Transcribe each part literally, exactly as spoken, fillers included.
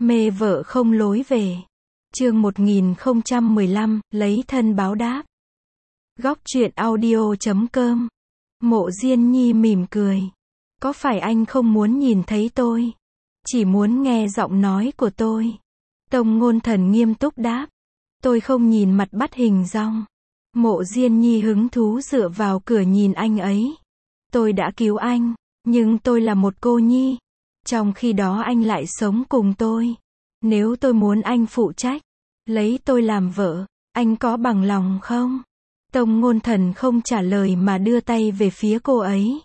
Mê vợ không lối về. Chương một nghìn không trăm mười lăm, lấy thân báo đáp. Góc truyện audio chấm com. Mộ Diên Nhi mỉm cười. Có phải anh không muốn nhìn thấy tôi? Chỉ muốn nghe giọng nói của tôi. Tông Ngôn Thần nghiêm túc đáp. Tôi không nhìn mặt bắt hình dong. Mộ Diên Nhi hứng thú dựa vào cửa nhìn anh ấy. Tôi đã cứu anh, nhưng tôi là một cô nhi. Trong khi đó anh lại sống cùng tôi. Nếu tôi muốn anh phụ trách, lấy tôi làm vợ, anh có bằng lòng không? Tông Ngôn Thần không trả lời mà đưa tay về phía cô ấy.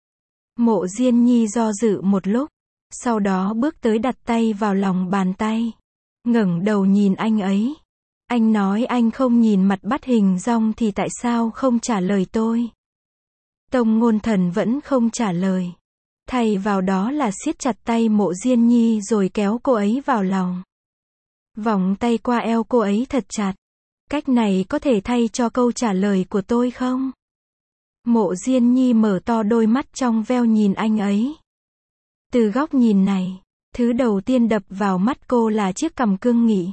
Mộ Diên Nhi do dự một lúc, sau đó bước tới đặt tay vào lòng bàn tay. Ngẩng đầu nhìn anh ấy. Anh nói anh không nhìn mặt bắt hình dong thì tại sao không trả lời tôi? Tông Ngôn Thần vẫn không trả lời. Thay vào đó là siết chặt tay Mộ Diên Nhi rồi kéo cô ấy vào lòng. Vòng tay qua eo cô ấy thật chặt. Cách này có thể thay cho câu trả lời của tôi không? Mộ Diên Nhi mở to đôi mắt trong veo nhìn anh ấy. Từ góc nhìn này, thứ đầu tiên đập vào mắt cô là chiếc cằm cương nghị.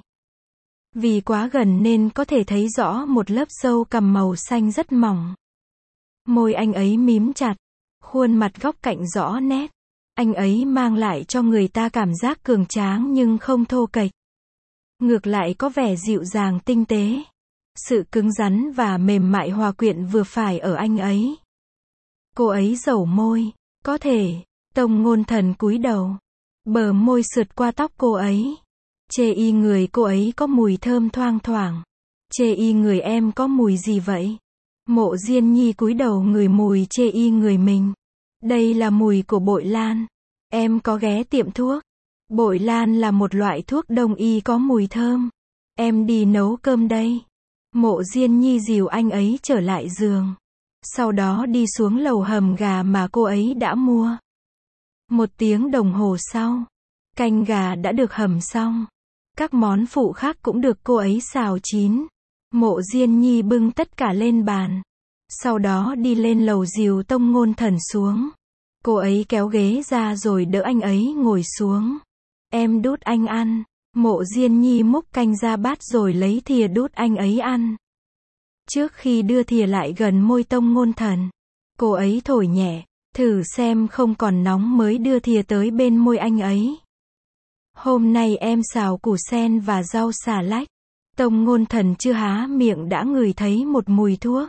Vì quá gần nên có thể thấy rõ một lớp râu cằm màu xanh rất mỏng. Môi anh ấy mím chặt, khuôn mặt góc cạnh rõ nét. Anh ấy mang lại cho người ta cảm giác cường tráng nhưng không thô kệch. Ngược lại có vẻ dịu dàng tinh tế. Sự cứng rắn và mềm mại hòa quyện vừa phải ở anh ấy. Cô ấy dẩu môi. Có thể. Tông Ngôn Thần cúi đầu. Bờ môi sượt qua tóc cô ấy. Chê y người cô ấy có mùi thơm thoang thoảng. Chê y người em có mùi gì vậy? Mộ Diên Nhi cúi đầu ngửi mùi chê y người mình. Đây là mùi của bội lan. Em có ghé tiệm thuốc. Bội lan là một loại thuốc đông y có mùi thơm. Em đi nấu cơm đây. Mộ Diên Nhi dìu anh ấy trở lại giường. Sau đó đi xuống lầu hầm gà mà cô ấy đã mua. Một tiếng đồng hồ sau, canh gà đã được hầm xong. Các món phụ khác cũng được cô ấy xào chín. Mộ Diên Nhi bưng tất cả lên bàn. Sau đó đi lên lầu dìu Tông Ngôn Thần xuống. Cô ấy kéo ghế ra rồi đỡ anh ấy ngồi xuống. Em đút anh ăn. Mộ Diên Nhi múc canh ra bát rồi lấy thìa đút anh ấy ăn. Trước khi đưa thìa lại gần môi Tông Ngôn Thần, cô ấy thổi nhẹ, thử xem không còn nóng mới đưa thìa tới bên môi anh ấy. Hôm nay em xào củ sen và rau xà lách. Tông Ngôn Thần chưa há miệng đã ngửi thấy một mùi thuốc.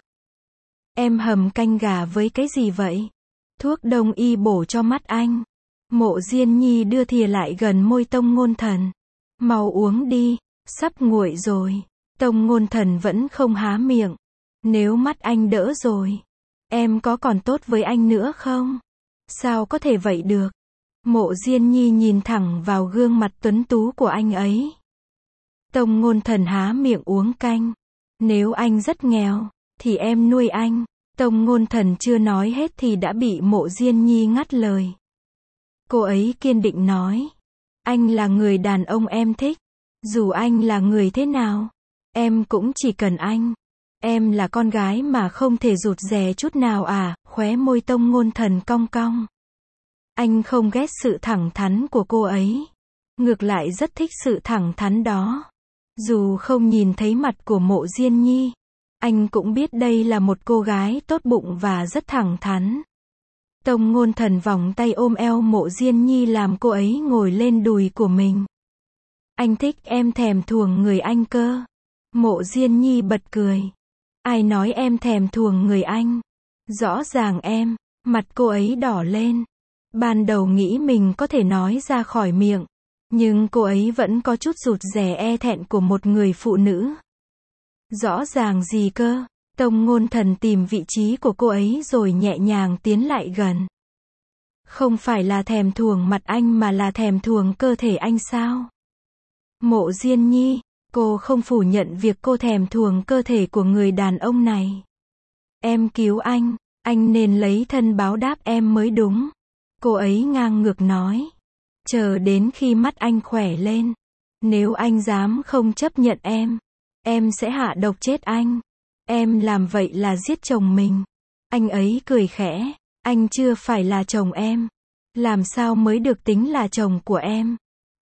Em hầm canh gà với cái gì vậy? Thuốc đông y bổ cho mắt anh. Mộ Diên Nhi đưa thìa lại gần môi Tông Ngôn Thần. Mau uống đi, sắp nguội rồi. Tông Ngôn Thần vẫn không há miệng. Nếu mắt anh đỡ rồi, em có còn tốt với anh nữa không? Sao có thể vậy được? Mộ Diên Nhi nhìn thẳng vào gương mặt tuấn tú của anh ấy. Tông Ngôn Thần há miệng uống canh. Nếu anh rất nghèo, thì em nuôi anh. Tông Ngôn Thần chưa nói hết thì đã bị Mộ Diên Nhi ngắt lời. Cô ấy kiên định nói. Anh là người đàn ông em thích. Dù anh là người thế nào, em cũng chỉ cần anh. Em là con gái mà không thể rụt rè chút nào à? Khóe môi Tông Ngôn Thần cong cong. Anh không ghét sự thẳng thắn của cô ấy. Ngược lại rất thích sự thẳng thắn đó. Dù không nhìn thấy mặt của Mộ Diên Nhi, anh cũng biết đây là một cô gái tốt bụng và rất thẳng thắn. Tông Ngôn Thần vòng tay ôm eo Mộ Diên Nhi làm cô ấy ngồi lên đùi của mình. Anh thích em thèm thuồng người anh cơ. Mộ Diên Nhi bật cười. Ai nói em thèm thuồng người anh? Rõ ràng em. Mặt cô ấy đỏ lên. Ban đầu nghĩ mình có thể nói ra khỏi miệng. Nhưng cô ấy vẫn có chút rụt rè e thẹn của một người phụ nữ. Rõ ràng gì cơ? Tông Ngôn Thần tìm vị trí của cô ấy rồi nhẹ nhàng tiến lại gần. Không phải là thèm thuồng mặt anh mà là thèm thuồng cơ thể anh sao? Mộ Diên Nhi, cô không phủ nhận việc cô thèm thuồng cơ thể của người đàn ông này. Em cứu anh, anh nên lấy thân báo đáp em mới đúng. Cô ấy ngang ngược nói. Chờ đến khi mắt anh khỏe lên. Nếu anh dám không chấp nhận em, em sẽ hạ độc chết anh. Em làm vậy là giết chồng mình. Anh ấy cười khẽ. Anh chưa phải là chồng em. Làm sao mới được tính là chồng của em?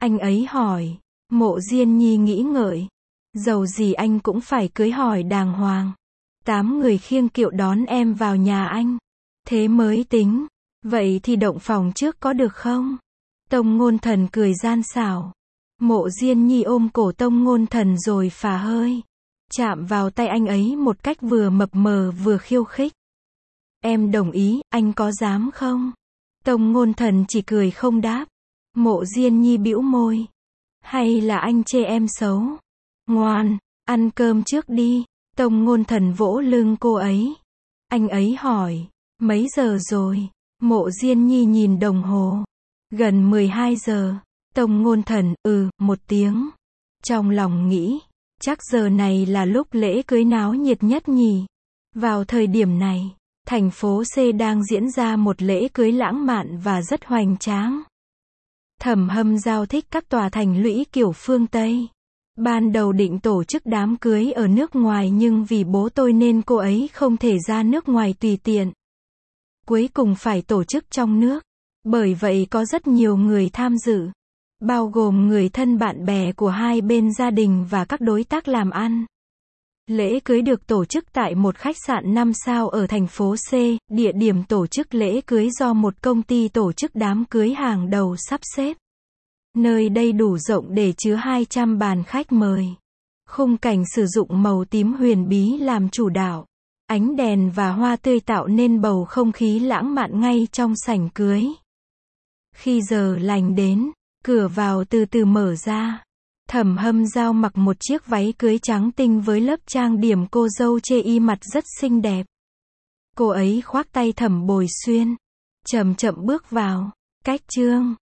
Anh ấy hỏi. Mộ Diên Nhi nghĩ ngợi. Dầu gì anh cũng phải cưới hỏi đàng hoàng. Tám người khiêng kiệu đón em vào nhà anh. Thế mới tính. Vậy thì động phòng trước có được không? Tông Ngôn Thần cười gian xảo. Mộ Diên Nhi ôm cổ Tông Ngôn Thần rồi phả hơi. Chạm vào tay anh ấy một cách vừa mập mờ vừa khiêu khích. Em đồng ý, anh có dám không? Tông Ngôn Thần chỉ cười không đáp. Mộ Diên Nhi bĩu môi. Hay là anh chê em xấu? Ngoan, ăn cơm trước đi. Tông Ngôn Thần vỗ lưng cô ấy. Anh ấy hỏi. Mấy giờ rồi? Mộ Diên Nhi nhìn đồng hồ. Gần mười hai giờ. Tông Ngôn Thần, ừ, một tiếng. Trong lòng nghĩ. Chắc giờ này là lúc lễ cưới náo nhiệt nhất nhỉ. Vào thời điểm này, thành phố C đang diễn ra một lễ cưới lãng mạn và rất hoành tráng. Thẩm Hâm Giao thích các tòa thành lũy kiểu phương Tây. Ban đầu định tổ chức đám cưới ở nước ngoài nhưng vì bố tôi nên cô ấy không thể ra nước ngoài tùy tiện. Cuối cùng phải tổ chức trong nước. Bởi vậy có rất nhiều người tham dự. Bao gồm người thân bạn bè của hai bên gia đình và các đối tác làm ăn. Lễ cưới được tổ chức tại một khách sạn năm sao ở thành phố C, địa điểm tổ chức lễ cưới do một công ty tổ chức đám cưới hàng đầu sắp xếp. Nơi đây đủ rộng để chứa hai trăm bàn khách mời. Khung cảnh sử dụng màu tím huyền bí làm chủ đạo. Ánh đèn và hoa tươi tạo nên bầu không khí lãng mạn ngay trong sảnh cưới. Khi giờ lành đến, cửa vào từ từ mở ra. Thẩm Hâm Giao mặc một chiếc váy cưới trắng tinh với lớp trang điểm cô dâu chê y mặt rất xinh đẹp. Cô ấy khoác tay Thẩm Bồi Xuyên. Chậm chậm bước vào. Cách Trương.